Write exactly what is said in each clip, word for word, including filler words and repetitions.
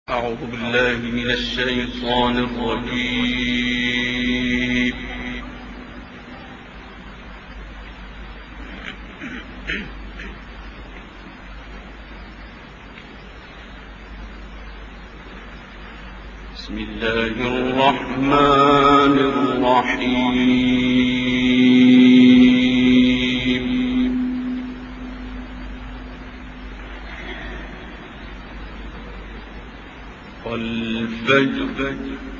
أعوذ بالله من الشيطان الرجيم. بسم الله الرحمن الرحيم. والفجر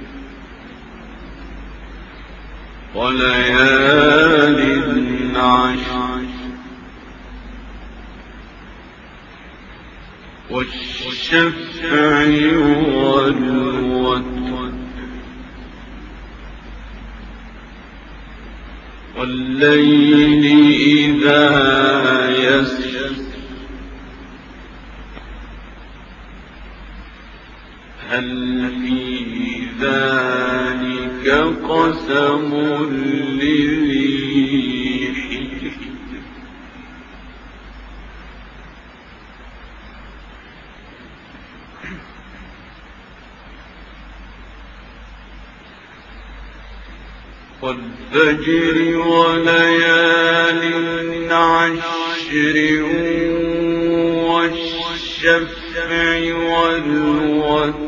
وليال عشر والشفع والوتر والليل إذا يسر هل في ذلك قسم لذي حجر والفجر وليال عشر والشفع والوتر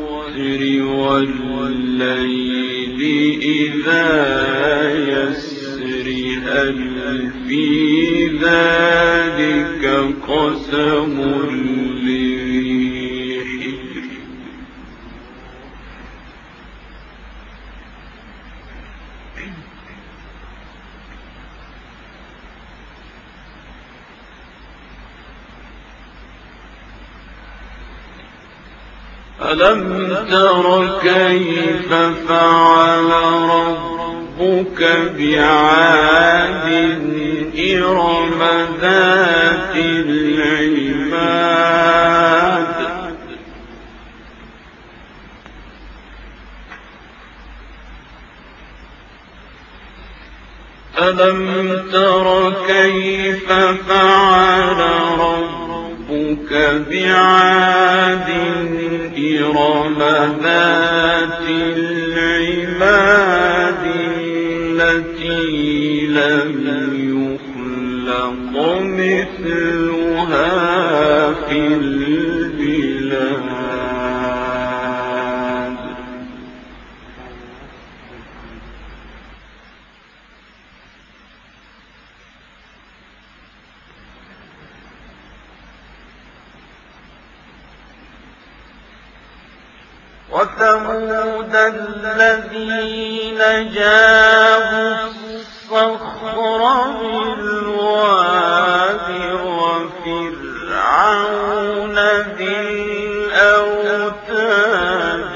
والليل إذا يسر هل في ذلك قسم لذي حجر ألم تر كيف فعل ربك بعاد إرم ذات العماد ألم تر كيف فعل ربك بعاد إرم ذات العماد التي لم يخلق مثلها في البلاد وثمود الذين جابوا الصخر بالواد وفرعون ذي الأوتاد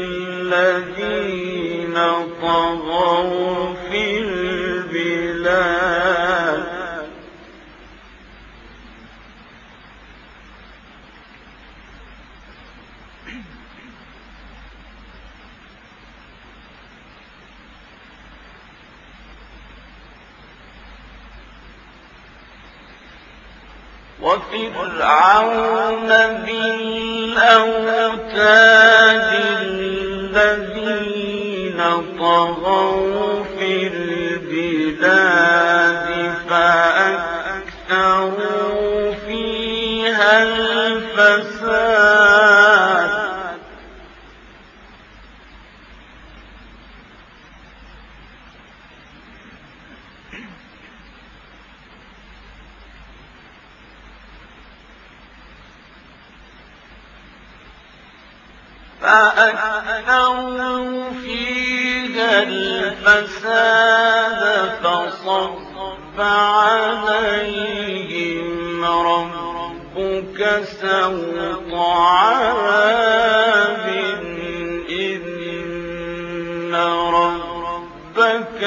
الذين طغوا في البلاد وفرعون ذي الأوتاد الذين طغوا في البلاد فأكثروا فيها الفساد فأكثروا فيها الفساد فصب عليهم ربك سوط عذاب إن ربك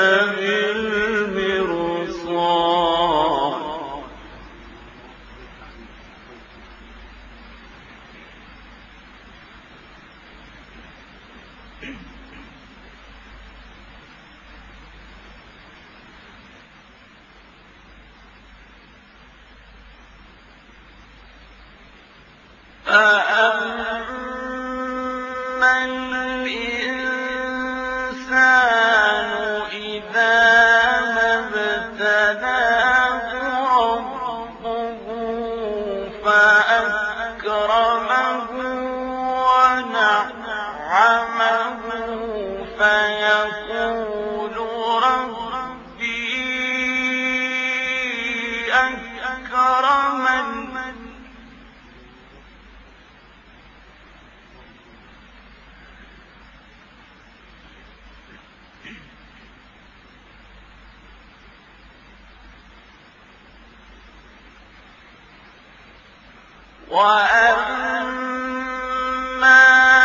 لبالمرصاد فأما الْإِنسَانُ إِذَا مَا ابْتَلَاهُ رَبُّهُ فَأَكْرَمَهُ وَنَعَّمَهُ فَيَقُولُ رَبِّي أَكْرَمَنِ وَأَمَّا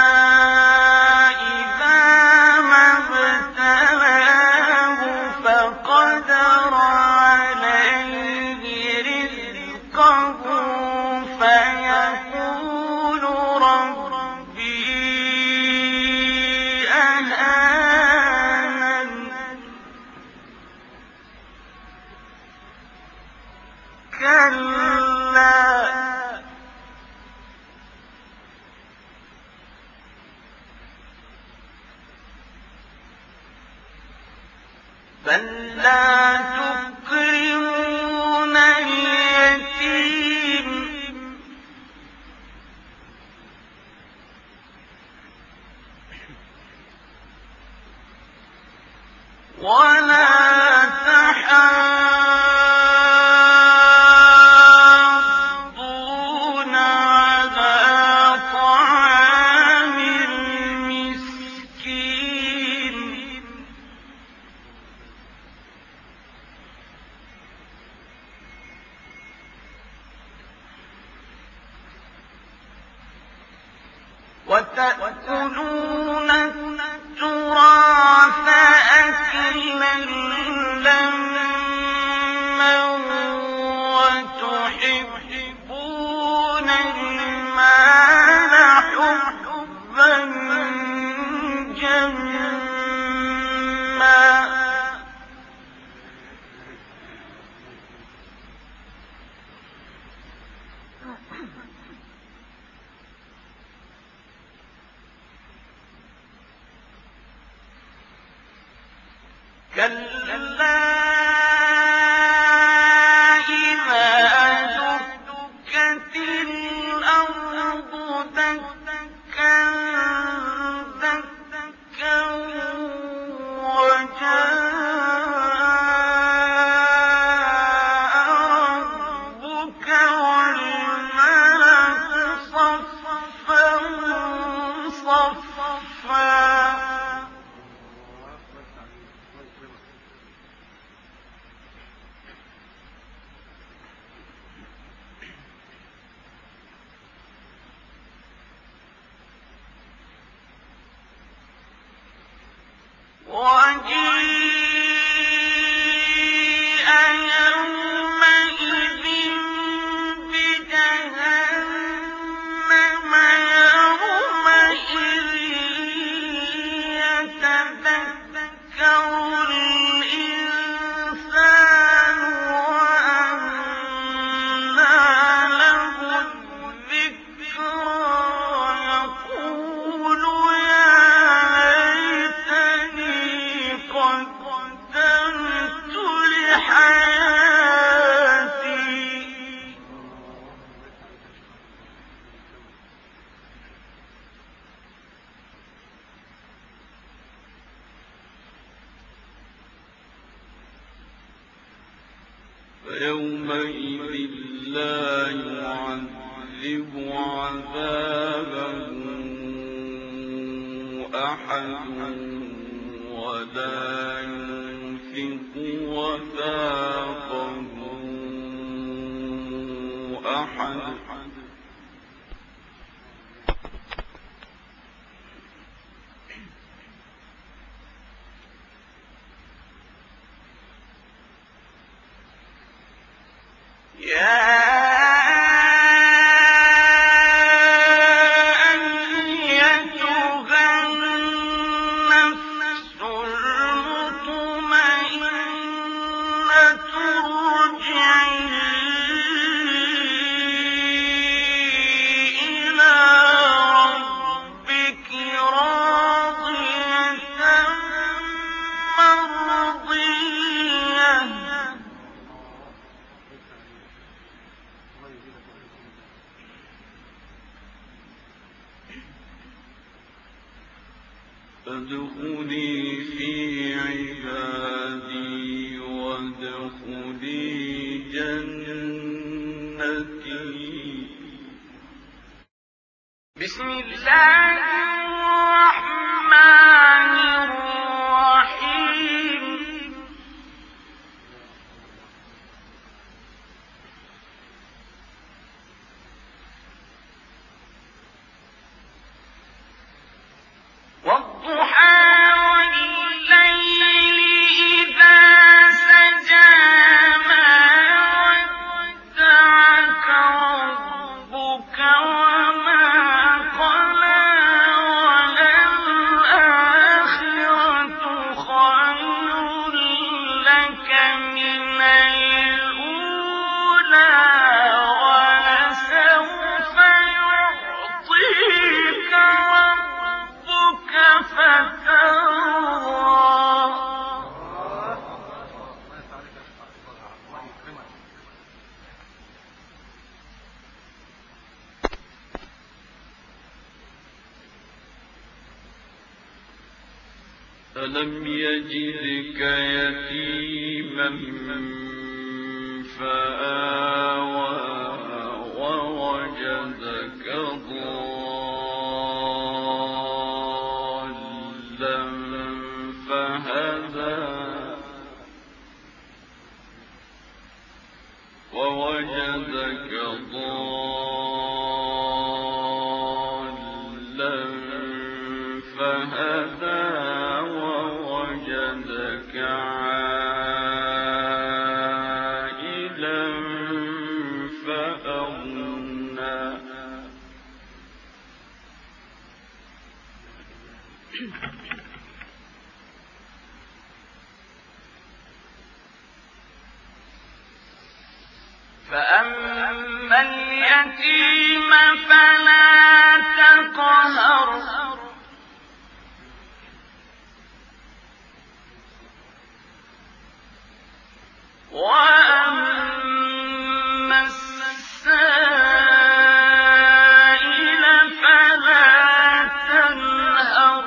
إِذَا مَا ابْتَلَاهُ فَقَدَرَ عَلَيْهِ رِزْقَهُ فَيَقُولُ رَبِّي أَهَانَنِ كَلَّا بَل لَّا تُكْرِمُونَ الْيَتِيمَ وَلَا تَحَاضُّونَ عَلَىٰ طَعَامِ الْمِسْكِينِ وَتَأْكُلُونَ التُّرَاثَ أَكْلًا لَّمًّا وَتُحِبُّونَ الْمَالَ حُبًّا جَمًّا كَلَّا إِذَا دُكَّتِ الْأَرْضُ دَكًّا دَكًّا وَجَاءَ رَبُّكَ وَالْمَلَكُ صَفًّا صَفًّا وَجِيءَ يَوْمَئِذٍ بِجَهَنَّمَ يَوْمَئِذٍ يَتَذَكَّرُ الْإِنسَانُ وَأَنَّىٰ لَهُ الذِّكْرَىٰ يَقُولُ يَا لَيْتَنِي قَدَّمْتُ لِحَيَاتِي فَيَوْمَئِذٍ لَّا يُعَذِّبُ عَذَابَهُ أَحَدٌ وَلَا يُوثِقُ وَثَاقَهُ أَحَدٌ يَا أَيَّتُهَا النَّفْسُ الْمُطْمَئِنَّةُ ارْجِعِي إِلَىٰ رَبِّكِ فادخلي في عبادي وادخلي جنتي. بسم الله الرحمن الرحيم. والضحى والليل إذا سجى ما ودعك ربك وما قلى وللآخرة خير لك من الأولى ولسوف يعطيك ربك فترضى. ألم يجدك يتيما فآوى ووجدك ضالا فهدى ووجدك ضالا فهدى ووجدك عائلا فأغنى. فأما اليتيم فلا تقهر وأما السائل فلا تنهر.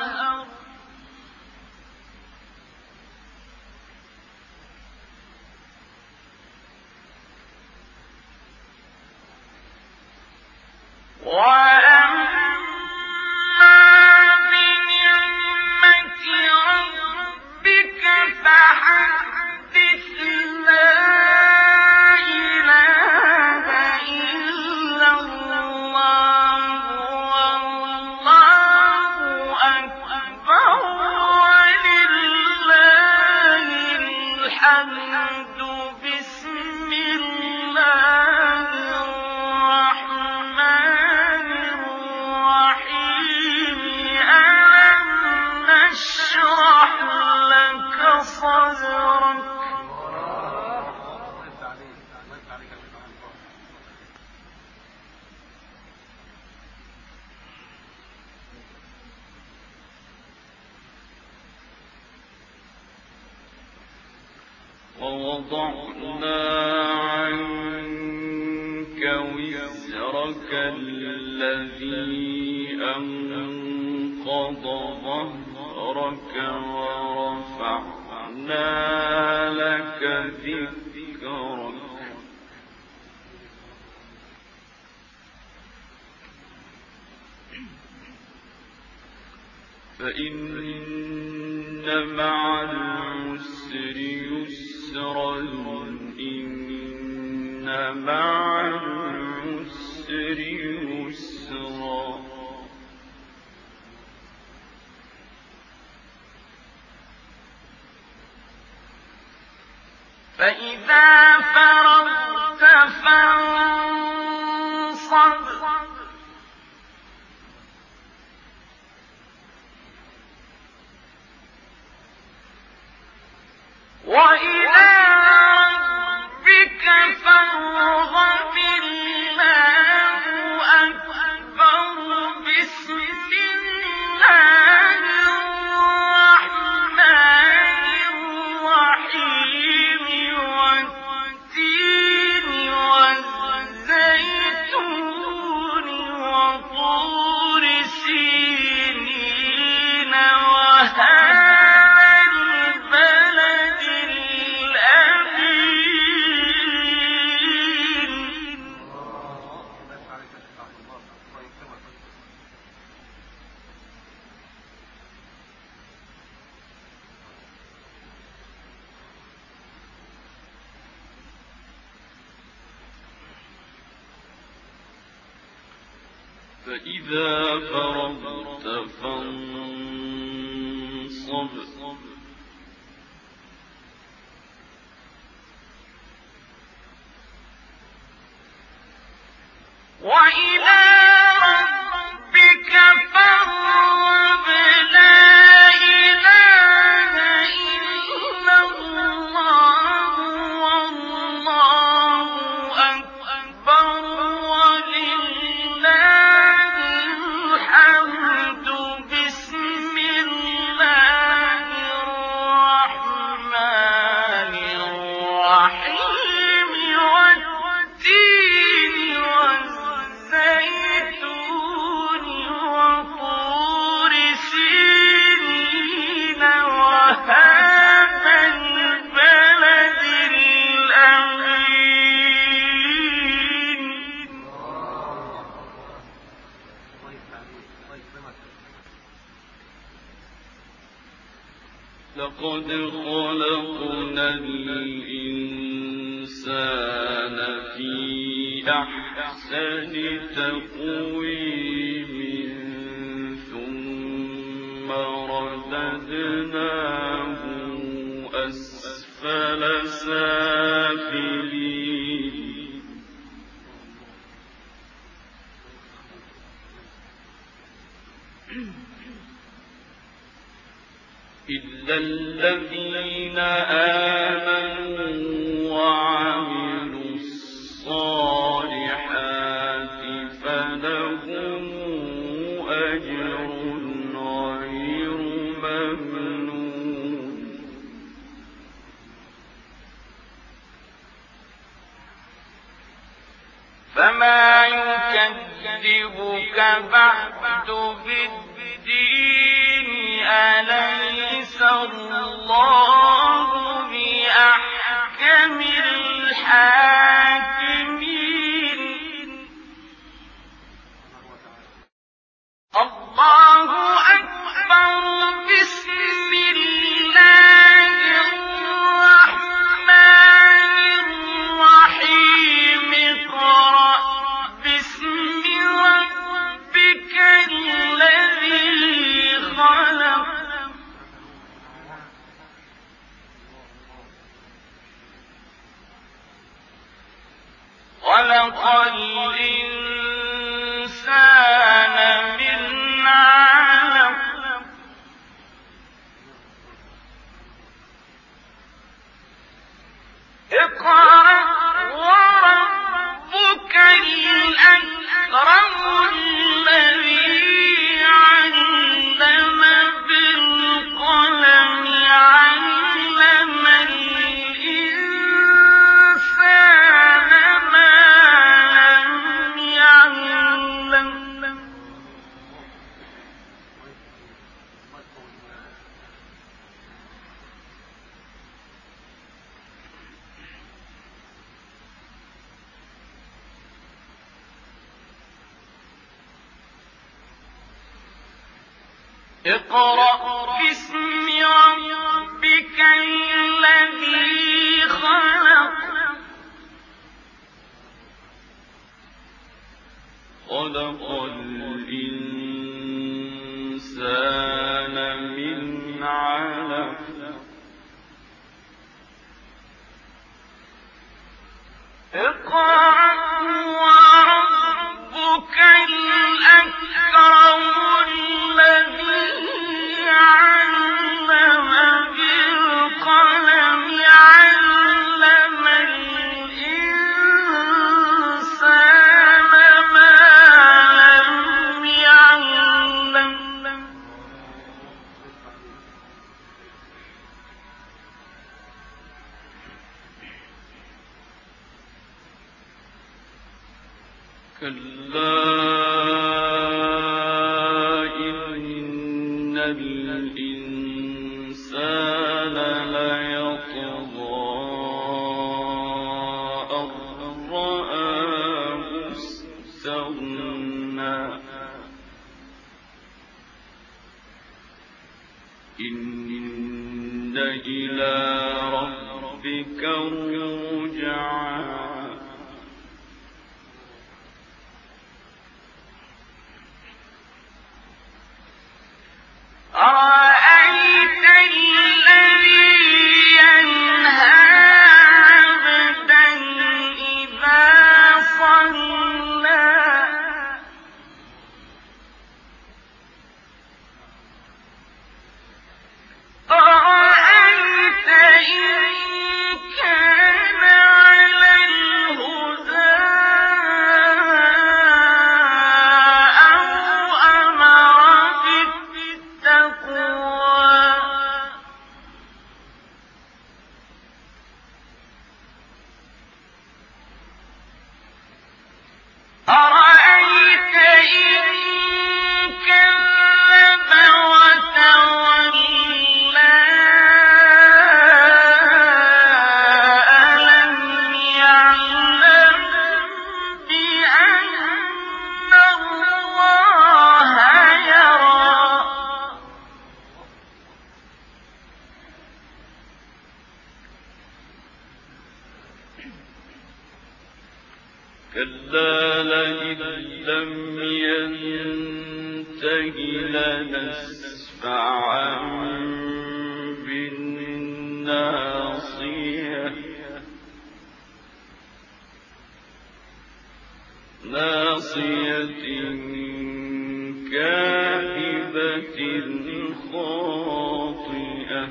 وأما بنعمة ربك فحدث. لا إله إلا الله والله أكبر ولله الحمد. بسم الله الرحمن الرحيم. ألم نشرح لك صدرك. ووضعنا عنك وزرك الذي أنقض ظهرك ورفعنا لك ذكرك. فإن مع العسر يسرا إن مع العسر يسرا. فإذا فرغت فانصب وإلى ربك فارغب. الله أكبر. بسم الله الرحمن الرحيم. والتين والزيتون فإذا فرغت فانصب وإلى ربك فارغب لا إله إلا الله والله أكبر ولله الحمد بسم الله الرحمن الرحيم والتين والزيتون وطور سينين وهذا البلد الأمين لقد خلقنا الإنسان في أحسن تقويم ثم رددناه أسفل سافلين إلا الذين آمنوا وعملوا الصالحات فلهم أجر غير ممنون فما يكذبك بعد بالدين أليس الله بأحكم الحاكمين الله أكبر بسم الله الرحمن الرحيم اقرأ باسم ربك الذي خلق خلق الإنسان من علق اقرأ وربك الأكرم الذي علم بالقلم علم الإنسان ما لم يعلم اقرأ باسم ربك الذي خلق خلق الإنسان من علق اقرأ وربك الأكرم الذي علم بالقلم علم الإنسان ما لم يعلم كلا إن الإنسان ليطغى أن رآه استغنى إن إلى ربك الرجعى لنسفعا بالناصية ناصية كاذبة خاطئة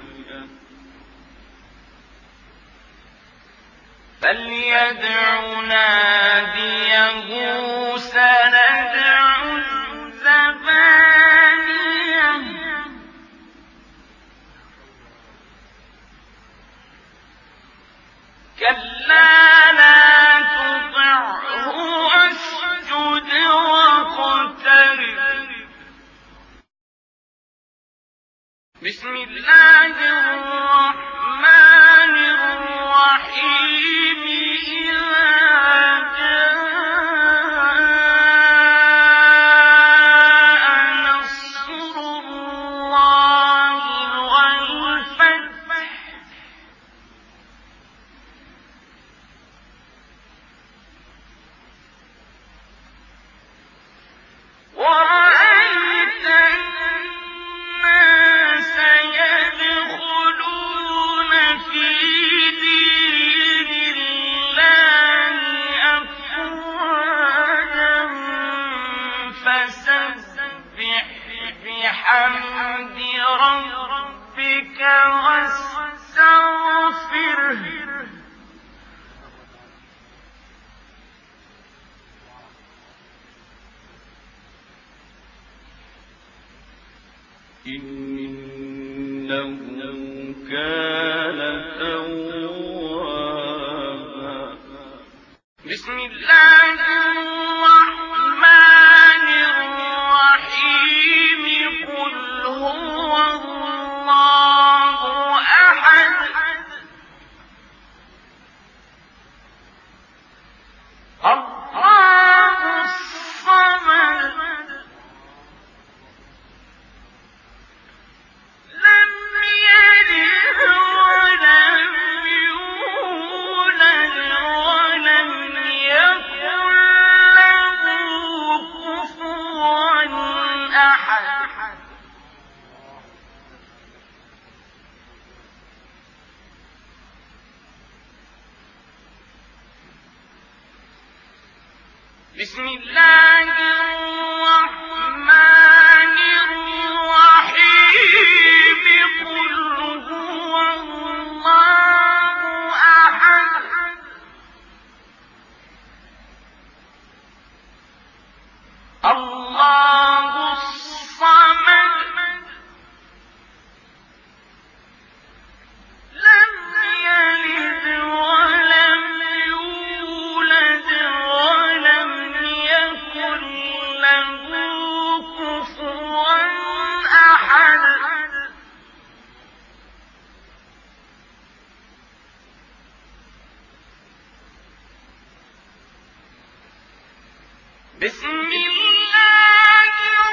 فليدع ناديه سندع الزبانية كلا لا تطعه واسجد واقترب بسم الله الرحمن الرحيم إذا جاء نصر الله والفتح ورأيت الناس يدخلون في دين الله أفواجا فسبح بحمد ربك واستغفره إنه كان توابا بسم الله الرحمن الرحيم قل هو الله أحد الله الصمد لم يلد ولم يولد ولم يكن له كفوا أحد بسم الله الرحمن الرحيم قل هو الله أحد الله الصمد لم يلد ولم يولد ولم يكن له كفوا أحد بسم الله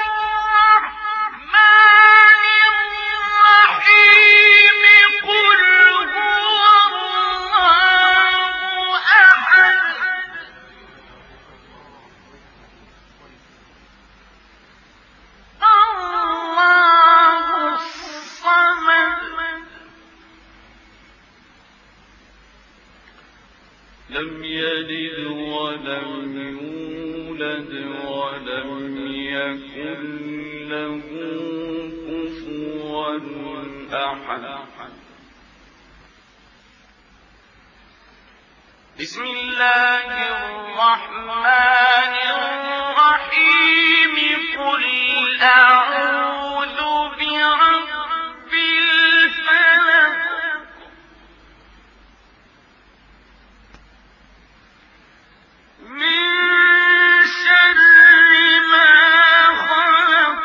الرحمن الرحيم قل هو الله أحد الله الصمد لم يلد ولم يولد ولم يكن له كفوا أحد بسم الله الرحمن الرحيم قل أعوذ برب الفلق من شر ما خلق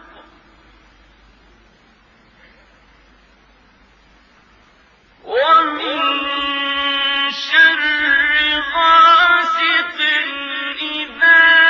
ومن شر غاسق إذا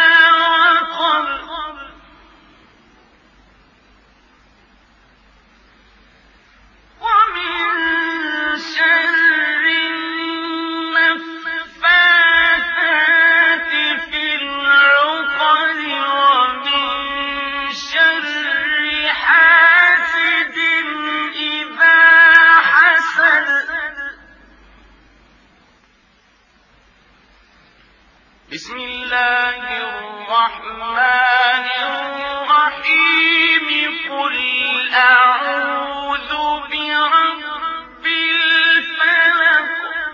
بسم الله الرحمن الرحيم قل أعوذ برب الفلق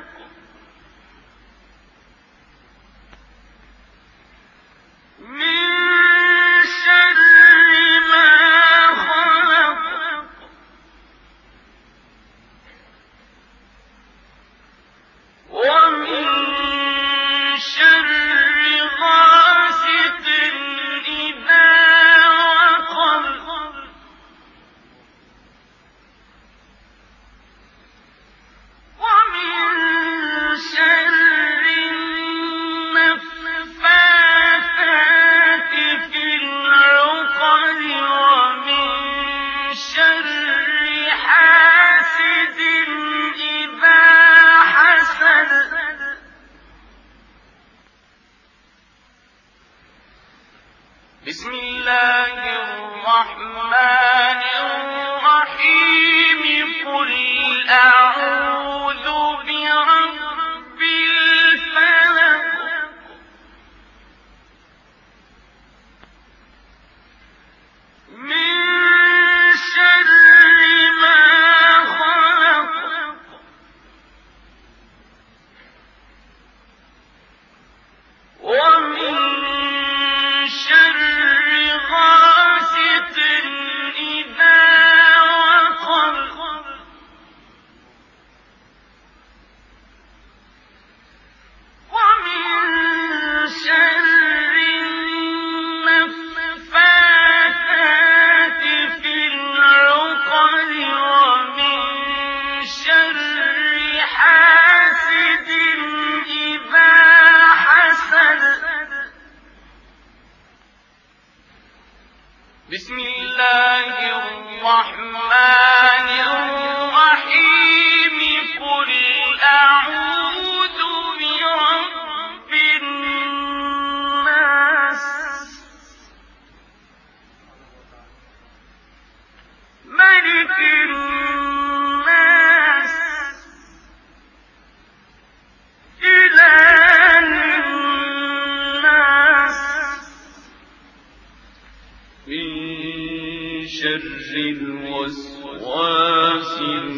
من شر ما خلق ومن شر غاسق إذا وقب ومن شر النفاثات في العقد ومن شر حاسد إذا حسد بسم الله الرحمن الرحيم قل أعوذ برب الفلق من شر ما خلق ومن شر غاسق إذا وقب ومن شر النفاثات في العقد ومن شر حاسد إذا حسد بسم الله الرحمن الرحيم قل أعوذ برب الناس ملك الناس إله الناس من شر الوسواس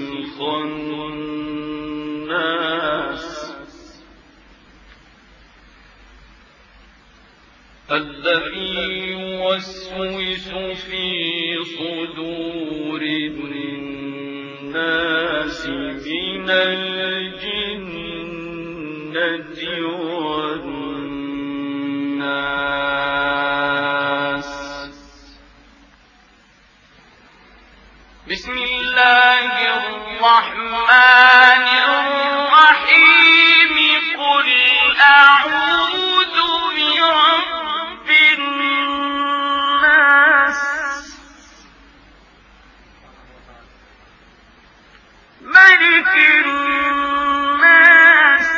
الخناس الذي يوسوس في صدور الناس من الجنة والناس بسم الله الرحمن الرحيم قل أعوذ برب الناس ملك الناس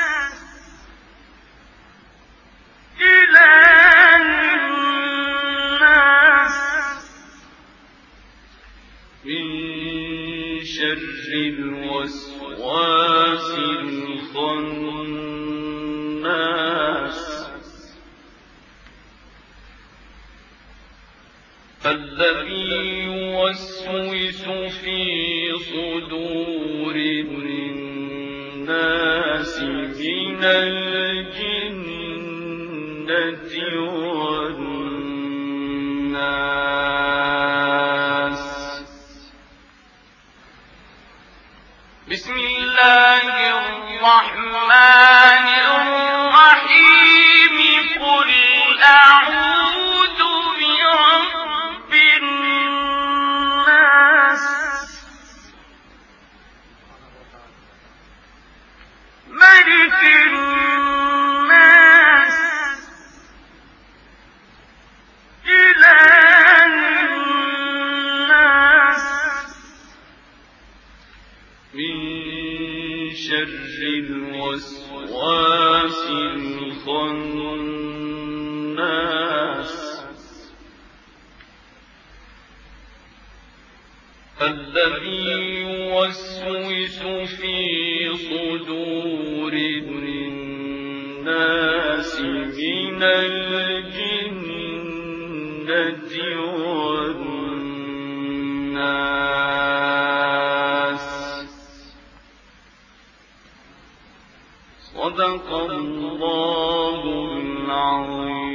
إله الناس من شر الوسواس الخناس الذي يوسوس في صدور الناس من الجنة والناس بسم الله الرحمن الرحيم قل أعوذ برب الناس ملك الناس إله الناس من شر الوسواس الخناس الذي يوسوس في صدور الناس من الجنة والناس. صدق الله العظيم.